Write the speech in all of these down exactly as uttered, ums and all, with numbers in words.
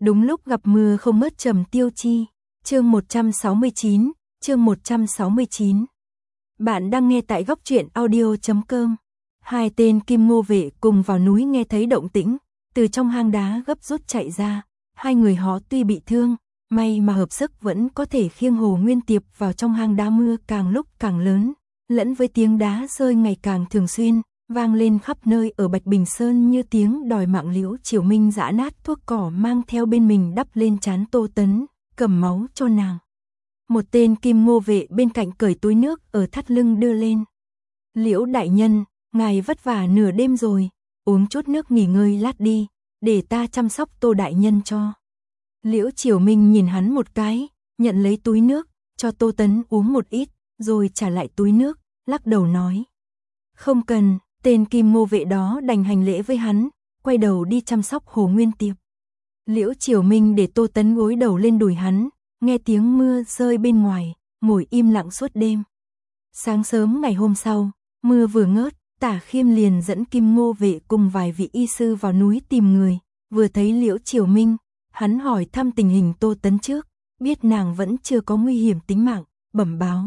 Đúng lúc gặp mưa không mất Trầm Tiêu Chi. Chương một trăm sáu mươi chín, chương một trăm sáu mươi chín. Bạn đang nghe tại góc truyện audio chấm com. Hai tên Kim Ngô vệ cùng vào núi nghe thấy động tĩnh, từ trong hang đá gấp rút chạy ra. Hai người họ tuy bị thương, may mà hợp sức vẫn có thể khiêng Hồ Nguyên Tiệp vào trong hang đá. Mưa càng lúc càng lớn, lẫn với tiếng đá rơi ngày càng thường xuyên, vang lên khắp nơi ở Bạch Bình Sơn như tiếng đòi mạng. Liễu Chiểu Minh giã nát thuốc cỏ mang theo bên mình đắp lên trán Tô Tấn, cầm máu cho nàng. Một tên Kim Ngô vệ bên cạnh cởi túi nước ở thắt lưng đưa lên. Liễu đại nhân, ngài vất vả nửa đêm rồi, uống chút nước nghỉ ngơi lát đi, để ta chăm sóc Tô đại nhân cho. Liễu Chiểu Minh nhìn hắn một cái, nhận lấy túi nước, cho Tô Tấn uống một ít, rồi trả lại túi nước, lắc đầu nói. Không cần. Tên Kim Ngô vệ đó đành hành lễ với hắn, quay đầu đi chăm sóc Hồ Nguyên Tiệp. Liễu Chiểu Minh để Tô Tấn gối đầu lên đùi hắn, nghe tiếng mưa rơi bên ngoài, ngồi im lặng suốt đêm. Sáng sớm ngày hôm sau, mưa vừa ngớt, Tả Khiêm liền dẫn Kim Ngô vệ cùng vài vị y sư vào núi tìm người. Vừa thấy Liễu Chiểu Minh, hắn hỏi thăm tình hình Tô Tấn trước, biết nàng vẫn chưa có nguy hiểm tính mạng, bẩm báo.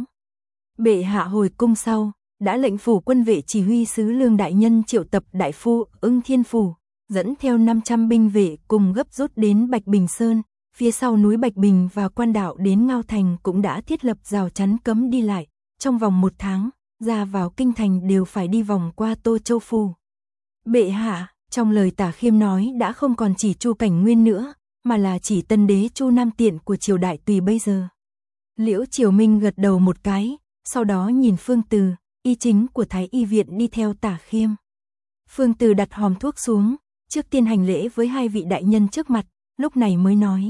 Bệ hạ hồi cung sau, đã lệnh phủ quân vệ chỉ huy sứ Lương đại nhân triệu tập đại phu Ưng Thiên Phủ, dẫn theo năm trăm binh vệ cùng gấp rút đến Bạch Bình Sơn. Phía sau núi Bạch Bình và quan đạo đến Ngao Thành cũng đã thiết lập rào chắn cấm đi lại. Trong vòng một tháng, ra vào kinh thành đều phải đi vòng qua Tô Châu Phủ. Bệ hạ, trong lời Tả Khiêm nói đã không còn chỉ Chu Cảnh Nguyên nữa, mà là chỉ tân đế Chu Nam Tiện của triều đại tùy bây giờ. Liễu Chiểu Minh gật đầu một cái, sau đó nhìn Phương Từ, y chính của Thái Y viện đi theo Tả Khiêm. Phương Từ đặt hòm thuốc xuống, trước tiên hành lễ với hai vị đại nhân trước mặt, lúc này mới nói.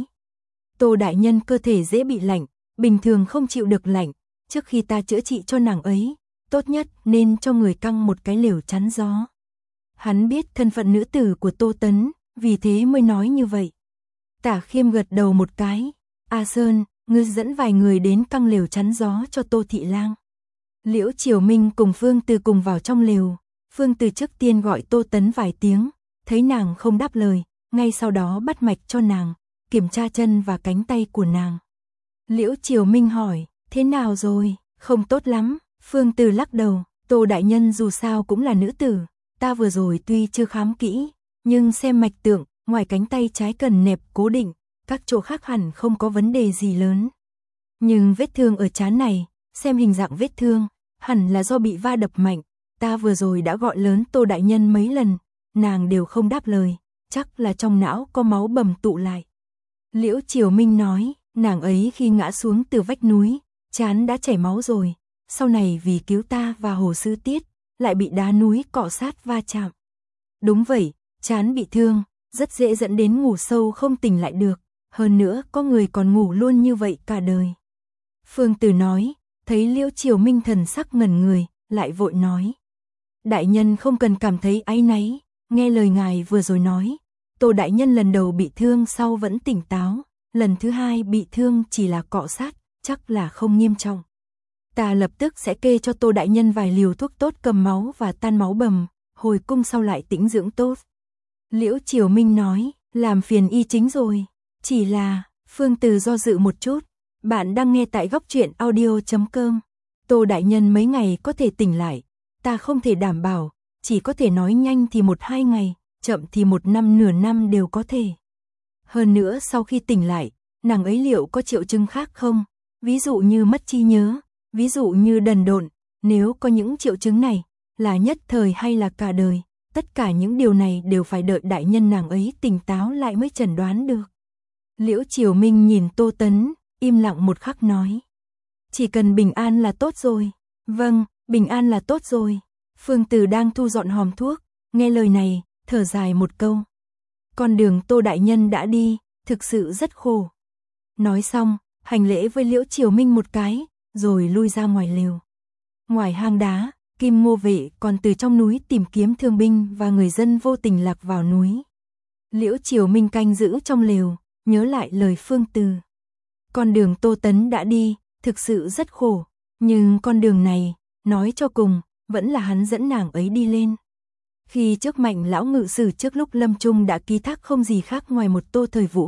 Tô đại nhân cơ thể dễ bị lạnh, bình thường không chịu được lạnh, trước khi ta chữa trị cho nàng ấy, tốt nhất nên cho người căng một cái lều chắn gió. Hắn biết thân phận nữ tử của Tô Tấn, vì thế mới nói như vậy. Tả Khiêm gật đầu một cái, A Sơn, ngươi dẫn vài người đến căng lều chắn gió cho Tô thị lang. Liễu Chiểu Minh cùng Phương Từ cùng vào trong lều. Phương Từ trước tiên gọi Tô Tấn vài tiếng, thấy nàng không đáp lời, ngay sau đó bắt mạch cho nàng, kiểm tra chân và cánh tay của nàng. Liễu Chiểu Minh hỏi, thế nào rồi? Không tốt lắm. Phương Từ lắc đầu, Tô đại nhân dù sao cũng là nữ tử, ta vừa rồi tuy chưa khám kỹ, nhưng xem mạch tượng, ngoài cánh tay trái cần nẹp cố định, các chỗ khác hẳn không có vấn đề gì lớn. Nhưng vết thương ở trán này, xem hình dạng vết thương, hẳn là do bị va đập mạnh, ta vừa rồi đã gọi lớn Tô đại nhân mấy lần, nàng đều không đáp lời, chắc là trong não có máu bầm tụ lại. Liễu Chiểu Minh nói, nàng ấy khi ngã xuống từ vách núi, trán đã chảy máu rồi, sau này vì cứu ta và Hồ Sư Tiết, lại bị đá núi cọ sát va chạm. Đúng vậy, trán bị thương, rất dễ dẫn đến ngủ sâu không tỉnh lại được, hơn nữa có người còn ngủ luôn như vậy cả đời. Phương Từ nói, thấy Liễu Chiểu Minh thần sắc ngẩn người, lại vội nói. Đại nhân không cần cảm thấy áy náy, nghe lời ngài vừa rồi nói. Tô đại nhân lần đầu bị thương sau vẫn tỉnh táo, lần thứ hai bị thương chỉ là cọ sát, chắc là không nghiêm trọng. Ta lập tức sẽ kê cho Tô đại nhân vài liều thuốc tốt cầm máu và tan máu bầm, hồi cung sau lại tĩnh dưỡng tốt. Liễu Chiểu Minh nói, làm phiền y chính rồi, chỉ là, Phương Từ do dự một chút. Bạn đang nghe tại góc truyện audio chấm com. Tô đại nhân mấy ngày có thể tỉnh lại, ta không thể đảm bảo, chỉ có thể nói nhanh thì một hai ngày, chậm thì một năm nửa năm đều có thể. Hơn nữa sau khi tỉnh lại, nàng ấy liệu có triệu chứng khác không? Ví dụ như mất trí nhớ, ví dụ như đần độn, nếu có những triệu chứng này, là nhất thời hay là cả đời, tất cả những điều này đều phải đợi đại nhân nàng ấy tỉnh táo lại mới chẩn đoán được. Liễu Chiểu Minh nhìn Tô Tấn, im lặng một khắc nói. Chỉ cần bình an là tốt rồi. Vâng, bình an là tốt rồi. Phương Từ đang thu dọn hòm thuốc, nghe lời này, thở dài một câu. Con đường Tô đại nhân đã đi, thực sự rất khổ. Nói xong, hành lễ với Liễu Chiểu Minh một cái, rồi lui ra ngoài lều. Ngoài hang đá, Kim Ngô vệ còn từ trong núi tìm kiếm thương binh và người dân vô tình lạc vào núi. Liễu Chiểu Minh canh giữ trong lều, nhớ lại lời Phương Từ. Con đường Tô Tấn đã đi, thực sự rất khổ, nhưng con đường này, nói cho cùng, vẫn là hắn dẫn nàng ấy đi lên. Khi trước Mạnh lão ngự sử trước lúc lâm chung đã ký thác không gì khác ngoài một Tô Thời Vũ,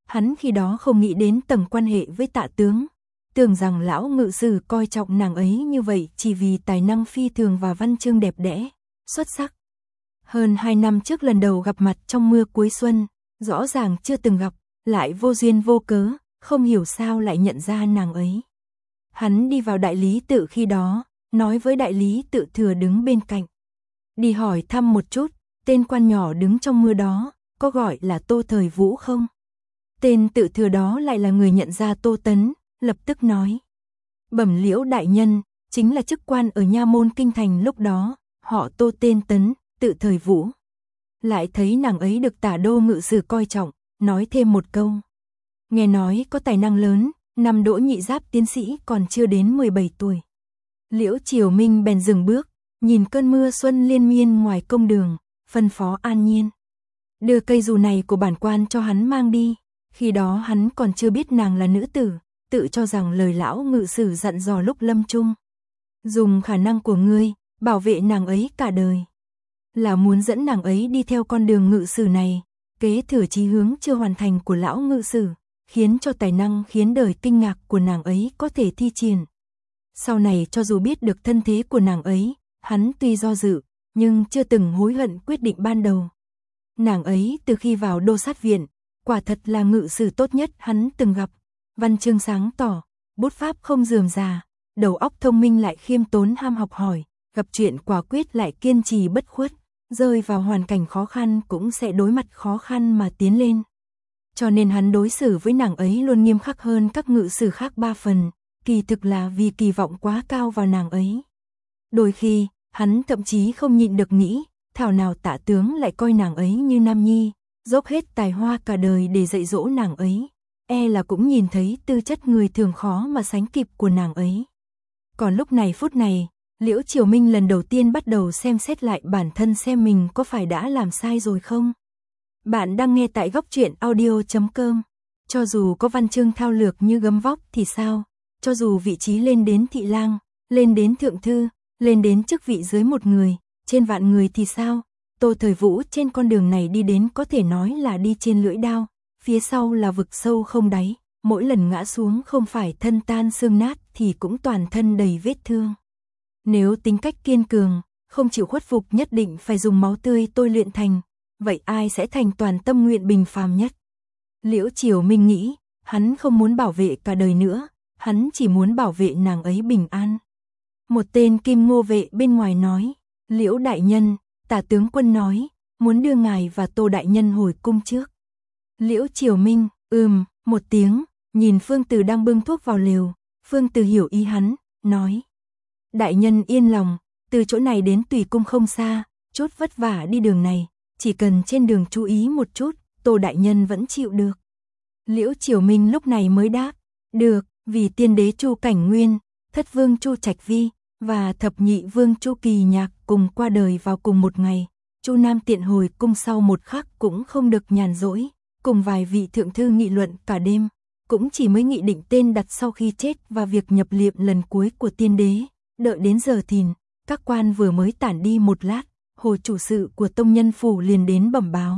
Hắn khi đó không nghĩ đến tầng quan hệ với Tạ tướng, tưởng rằng lão ngự sử coi trọng nàng ấy như vậy chỉ vì tài năng phi thường và văn chương đẹp đẽ, xuất sắc. Hơn hai năm trước lần đầu gặp mặt trong mưa cuối xuân, rõ ràng chưa từng gặp, lại vô duyên vô cớ, không hiểu sao lại nhận ra nàng ấy. Hắn đi vào đại lý tự khi đó, nói với đại lý tự thừa đứng bên cạnh. Đi hỏi thăm một chút, tên quan nhỏ đứng trong mưa đó, có gọi là Tô Thời Vũ không? Tên tự thừa đó lại là người nhận ra Tô Tấn, lập tức nói. Bẩm Liễu đại nhân, chính là chức quan ở nha môn kinh thành lúc đó, họ Tô tên Tấn, tự Thời Vũ. Lại thấy nàng ấy được Tả đô ngự sử coi trọng, nói thêm một câu. Nghe nói có tài năng lớn, năm đỗ nhị giáp tiến sĩ còn chưa đến mười bảy tuổi. Liễu Triều Minh bèn dừng bước, nhìn cơn mưa xuân liên miên ngoài công đường, phân phó An Nhiên. Đưa cây dù này của bản quan cho hắn mang đi, khi đó hắn còn chưa biết nàng là nữ tử, tự cho rằng lời lão ngự sử dặn dò lúc lâm chung. Dùng khả năng của ngươi, bảo vệ nàng ấy cả đời. Là muốn dẫn nàng ấy đi theo con đường ngự sử này, kế thừa chí hướng chưa hoàn thành của lão ngự sử, khiến cho tài năng khiến đời kinh ngạc của nàng ấy có thể thi triển. Sau này cho dù biết được thân thế của nàng ấy, hắn tuy do dự, nhưng chưa từng hối hận quyết định ban đầu. Nàng ấy từ khi vào đô sát viện, quả thật là ngự sử tốt nhất hắn từng gặp. Văn chương sáng tỏ, bút pháp không rườm rà, đầu óc thông minh lại khiêm tốn ham học hỏi, gặp chuyện quả quyết lại kiên trì bất khuất, rơi vào hoàn cảnh khó khăn cũng sẽ đối mặt khó khăn mà tiến lên. Cho nên hắn đối xử với nàng ấy luôn nghiêm khắc hơn các ngự sử khác ba phần, kỳ thực là vì kỳ vọng quá cao vào nàng ấy. Đôi khi, hắn thậm chí không nhịn được nghĩ, thảo nào Tạ tướng lại coi nàng ấy như nam nhi, dốc hết tài hoa cả đời để dạy dỗ nàng ấy, e là cũng nhìn thấy tư chất người thường khó mà sánh kịp của nàng ấy. Còn lúc này phút này, Liễu Triều Minh lần đầu tiên bắt đầu xem xét lại bản thân xem mình có phải đã làm sai rồi không. Bạn đang nghe tại góc truyện audio chấm com. Cho dù có văn chương thao lược như gấm vóc thì sao, cho dù vị trí lên đến thị lang, lên đến thượng thư, lên đến chức vị dưới một người, trên vạn người thì sao, Tô Thời Vũ trên con đường này đi đến có thể nói là đi trên lưỡi đao, phía sau là vực sâu không đáy, mỗi lần ngã xuống không phải thân tan xương nát thì cũng toàn thân đầy vết thương. Nếu tính cách kiên cường, không chịu khuất phục nhất định phải dùng máu tươi tôi luyện thành, vậy ai sẽ thành toàn tâm nguyện bình phàm nhất? Liễu Triều Minh nghĩ, hắn không muốn bảo vệ cả đời nữa, hắn chỉ muốn bảo vệ nàng ấy bình an. Một tên kim ngô vệ bên ngoài nói, Liễu đại nhân, Tả tướng quân nói, muốn đưa ngài và Tô đại nhân hồi cung trước. Liễu Triều Minh, ừm, một tiếng, nhìn Phương Từ đang bưng thuốc vào lều, Phương Từ hiểu ý hắn, nói. Đại nhân yên lòng, từ chỗ này đến Tùy cung không xa, chút vất vả đi đường này, chỉ cần trên đường chú ý một chút, Tô đại nhân vẫn chịu được. Liễu Triều Minh lúc này mới đáp, được, vì tiên đế Chu Cảnh Nguyên, thất vương Chu Trạch Vi và thập nhị vương Chu Kỳ Nhạc cùng qua đời vào cùng một ngày, Chu Nam tiện hồi cung sau một khắc cũng không được nhàn rỗi, cùng vài vị thượng thư nghị luận cả đêm, cũng chỉ mới nghị định tên đặt sau khi chết và việc nhập liệm lần cuối của tiên đế. Đợi đến giờ thìn, các quan vừa mới tản đi một lát, hồ chủ sự của Tông Nhân Phủ liền đến bẩm báo.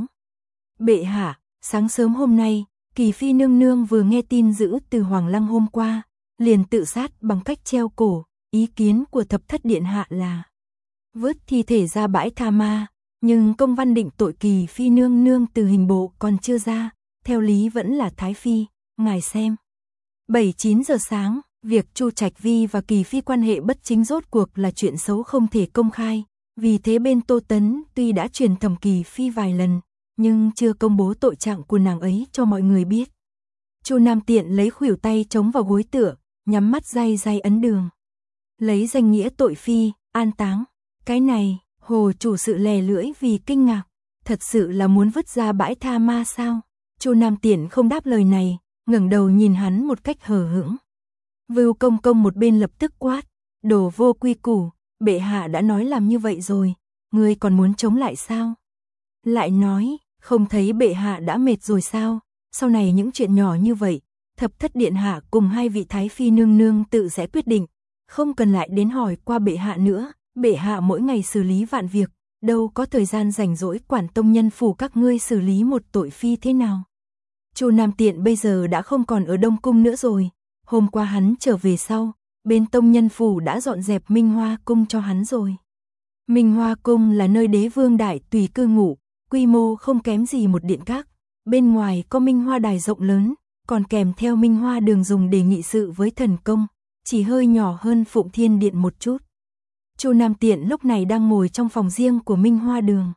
Bệ hạ, sáng sớm hôm nay, Kỳ Phi nương nương vừa nghe tin dữ từ Hoàng Lăng hôm qua, liền tự sát bằng cách treo cổ, ý kiến của thập thất điện hạ là vớt thi thể ra bãi tha ma, nhưng công văn định tội Kỳ Phi nương nương từ hình bộ còn chưa ra, theo lý vẫn là Thái Phi, ngài xem. bảy chín giờ sáng, việc Chu Trạch Vi và Kỳ Phi quan hệ bất chính rốt cuộc là chuyện xấu không thể công khai, vì thế bên Tô Tấn tuy đã truyền thẩm Kỳ Phi vài lần, nhưng chưa công bố tội trạng của nàng ấy cho mọi người biết. Chu Nam tiện lấy khuỷu tay chống vào gối tựa, nhắm mắt day day ấn đường. Lấy danh nghĩa tội phi, an táng. Cái này, hồ chủ sự lè lưỡi vì kinh ngạc, thật sự là muốn vứt ra bãi tha ma sao? Chu Nam tiện không đáp lời này, ngẩng đầu nhìn hắn một cách hờ hững. Vưu Công Công một bên lập tức quát, đồ vô quy củ, bệ hạ đã nói làm như vậy rồi, ngươi còn muốn chống lại sao? Lại nói, không thấy bệ hạ đã mệt rồi sao? Sau này những chuyện nhỏ như vậy, thập thất điện hạ cùng hai vị thái phi nương nương tự sẽ quyết định, không cần lại đến hỏi qua bệ hạ nữa, bệ hạ mỗi ngày xử lý vạn việc, đâu có thời gian rảnh rỗi quản Tông Nhân Phủ các ngươi xử lý một tội phi thế nào. Chu Nam Tiện bây giờ đã không còn ở Đông Cung nữa rồi. Hôm qua hắn trở về sau, bên tông nhân phủ đã dọn dẹp Minh Hoa Cung cho hắn rồi. Minh Hoa Cung là nơi đế vương đại tùy cư ngụ, quy mô không kém gì một điện các. Bên ngoài có Minh Hoa đài rộng lớn, còn kèm theo Minh Hoa đường dùng để nghị sự với thần công, chỉ hơi nhỏ hơn Phụng Thiên Điện một chút. Chu Nam Tiện lúc này đang ngồi trong phòng riêng của Minh Hoa đường.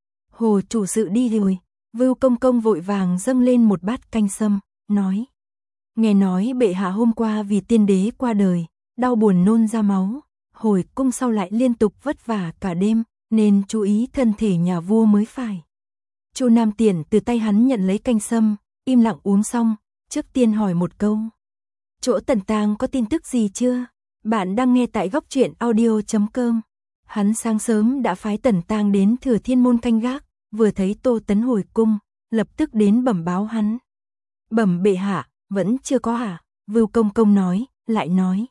Hồ chủ sự đi rồi, Vưu Công Công vội vàng dâng lên một bát canh sâm, nói. Nghe nói bệ hạ hôm qua vì tiên đế qua đời, đau buồn nôn ra máu, hồi cung sau lại liên tục vất vả cả đêm, nên chú ý thân thể nhà vua mới phải. Chu Nam Tiện từ tay hắn nhận lấy canh sâm, im lặng uống xong, trước tiên hỏi một câu. Chỗ Tần Tang có tin tức gì chưa? Bạn đang nghe tại góc truyện audio chấm com. Hắn sáng sớm đã phái Tần Tang đến Thừa Thiên môn canh gác, vừa thấy Tô Tấn hồi cung, lập tức đến bẩm báo hắn. Bẩm bệ hạ, vẫn chưa có hả? Vưu Công Công nói, lại nói.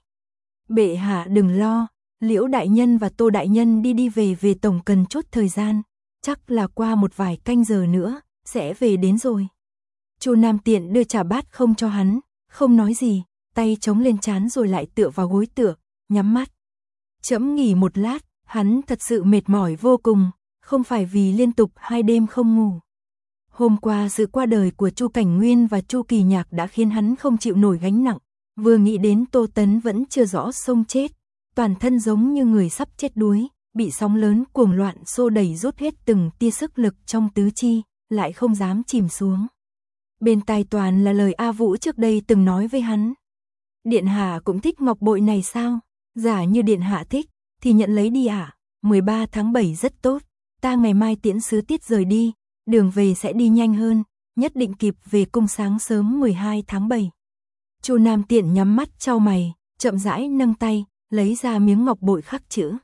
Bệ hạ đừng lo, Liễu đại nhân và Tô đại nhân đi đi về về tổng cần chút thời gian, chắc là qua một vài canh giờ nữa sẽ về đến rồi. Chu Nam Tiện đưa trà bát không cho hắn, không nói gì, tay chống lên trán rồi lại tựa vào gối tựa, nhắm mắt. Chẫm nghỉ một lát, hắn thật sự mệt mỏi vô cùng, không phải vì liên tục hai đêm không ngủ. Hôm qua sự qua đời của Chu Cảnh Nguyên và Chu Kỳ Nhạc đã khiến hắn không chịu nổi gánh nặng, vừa nghĩ đến Tô Tấn vẫn chưa rõ sông chết, toàn thân giống như người sắp chết đuối, bị sóng lớn cuồng loạn xô đẩy rút hết từng tia sức lực trong tứ chi, lại không dám chìm xuống. Bên tai toàn là lời A Vũ trước đây từng nói với hắn. Điện hạ cũng thích ngọc bội này sao? Giả như điện hạ thích, thì nhận lấy đi ạ. À? mười ba tháng bảy rất tốt, ta ngày mai tiễn sứ Tiết rời đi, đường về sẽ đi nhanh hơn, nhất định kịp về cung sáng sớm mười hai tháng bảy. Chu Nam Tiện nhắm mắt chau mày, chậm rãi nâng tay, lấy ra miếng ngọc bội khắc chữ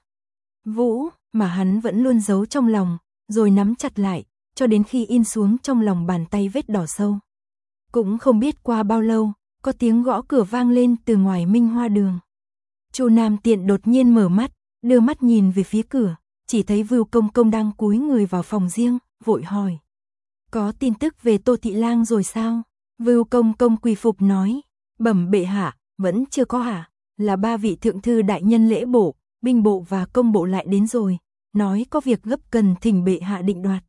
Vũ, mà hắn vẫn luôn giấu trong lòng, rồi nắm chặt lại, cho đến khi in xuống trong lòng bàn tay vết đỏ sâu. Cũng không biết qua bao lâu, có tiếng gõ cửa vang lên từ ngoài Minh Hoa đường. Chu Nam Tiện đột nhiên mở mắt, đưa mắt nhìn về phía cửa, chỉ thấy Vưu Công Công đang cúi người vào phòng riêng, vội hỏi. Có tin tức về Tô Thị Lang rồi sao? Vưu Công Công quỳ phục nói. Bẩm bệ hạ, vẫn chưa có hả? Là ba vị thượng thư đại nhân lễ bộ, binh bộ và công bộ lại đến rồi, nói có việc gấp cần thỉnh bệ hạ định đoạt.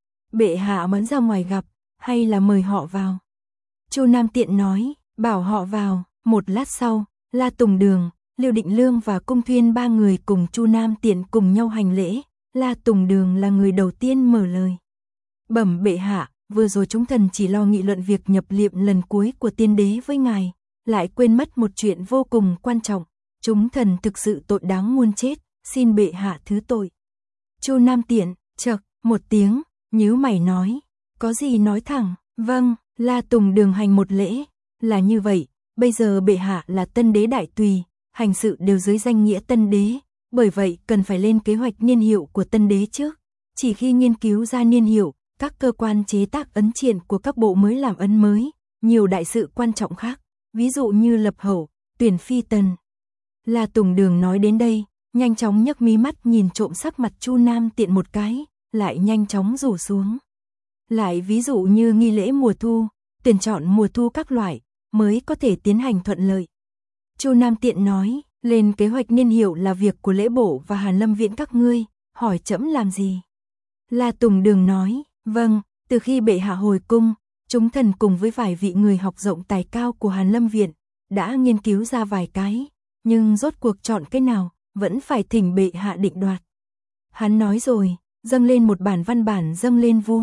Bệ hạ muốn ra ngoài gặp, hay là mời họ vào? Chu Nam Tiện nói, bảo họ vào. Một lát sau, La Tùng Đường, Lưu Định Lương và Cung Thuyên ba người cùng Chu Nam Tiện cùng nhau hành lễ. La Tùng Đường là người đầu tiên mở lời. Bẩm bệ hạ, vừa rồi chúng thần chỉ lo nghị luận việc nhập liệm lần cuối của tiên đế với ngài, lại quên mất một chuyện vô cùng quan trọng. Chúng thần thực sự tội đáng muôn chết, xin bệ hạ thứ tội. Chu Nam Tiện, chậc, một tiếng, nhíu mày nói. Có gì nói thẳng, vâng. La Tùng Đường hành một lễ, là như vậy, bây giờ bệ hạ là tân đế đại tùy, hành sự đều dưới danh nghĩa tân đế, bởi vậy cần phải lên kế hoạch niên hiệu của tân đế trước. Chỉ khi nghiên cứu ra niên hiệu, các cơ quan chế tác ấn triện của các bộ mới làm ấn mới, nhiều đại sự quan trọng khác, ví dụ như lập hậu, tuyển phi tần. La Tùng Đường nói đến đây, nhanh chóng nhấc mí mắt nhìn trộm sắc mặt Chu Nam Tiện một cái, lại nhanh chóng rủ xuống. Lại ví dụ như nghi lễ mùa thu, tuyển chọn mùa thu các loại, mới có thể tiến hành thuận lợi. Chu Nam Tiện nói, lên kế hoạch niên hiệu là việc của lễ bộ và Hàn Lâm Viện các ngươi, hỏi trẫm làm gì? La Tùng Đường nói, vâng, từ khi bệ hạ hồi cung, chúng thần cùng với vài vị người học rộng tài cao của Hàn Lâm Viện, đã nghiên cứu ra vài cái, nhưng rốt cuộc chọn cái nào, vẫn phải thỉnh bệ hạ định đoạt. Hắn nói rồi, dâng lên một bản văn bản dâng lên vua.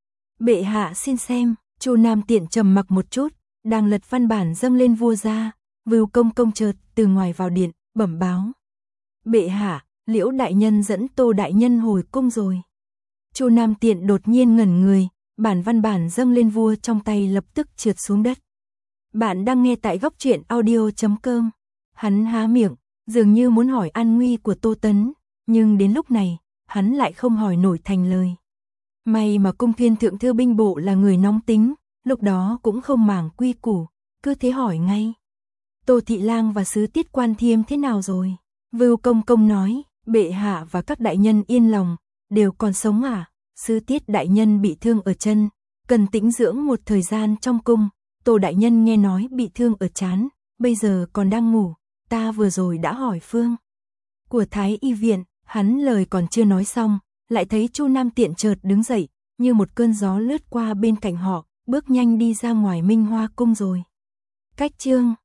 Bệ hạ xin xem. Chu Nam Tiện trầm mặc một chút, đang lật văn bản dâng lên vua ra, Vưu Công Công chợt từ ngoài vào điện, bẩm báo. Bệ hạ, Liễu đại nhân dẫn Tô đại nhân hồi cung rồi. Chu Nam Tiện đột nhiên ngẩn người, bản văn bản dâng lên vua trong tay lập tức trượt xuống đất. Bạn đang nghe tại góc truyện audio chấm com. Hắn há miệng, dường như muốn hỏi an nguy của Tô Tấn, nhưng đến lúc này, hắn lại không hỏi nổi thành lời. May mà Cung Thuyên thượng thư binh bộ là người nóng tính, lúc đó cũng không màng quy củ, cứ thế hỏi ngay. Tô Thị Lang và sứ Tiết Quan Thiêm thế nào rồi? Vưu Công Công nói, bệ hạ và các đại nhân yên lòng, đều còn sống à? Sứ Tiết đại nhân bị thương ở chân, cần tĩnh dưỡng một thời gian trong cung, Tô đại nhân nghe nói bị thương ở trán, bây giờ còn đang ngủ, ta vừa rồi đã hỏi phương của Thái y viện, hắn lời còn chưa nói xong, lại thấy Chu Nam Tiện chợt đứng dậy, như một cơn gió lướt qua bên cạnh họ, bước nhanh đi ra ngoài Minh Hoa cung rồi. Cách chương